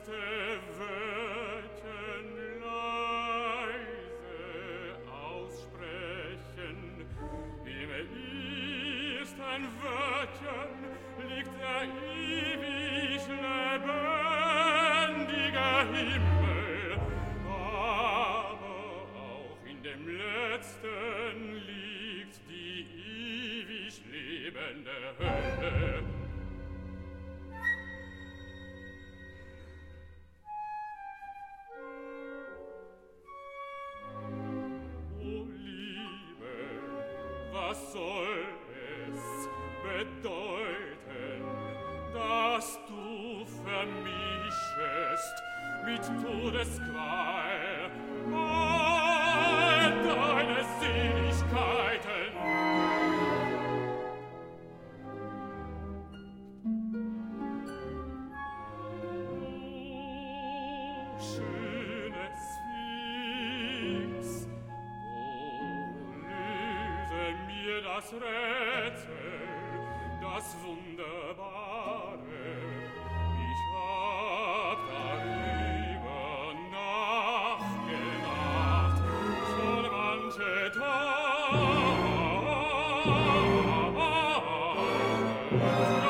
letzte Wörtchen leise aussprechen. Im ersten Wörtchen liegt der ewig lebendige Himmel, aber auch in dem letzten liegt die ewig lebende Hölle. Was soll es bedeuten, dass du vermischest mit Todesqual all deine Seligkeiten? Oh, schöne Sphinx, mir das Rätsel, das Wunderbare. Ich hab darüber nachgedacht, schon manche Tage.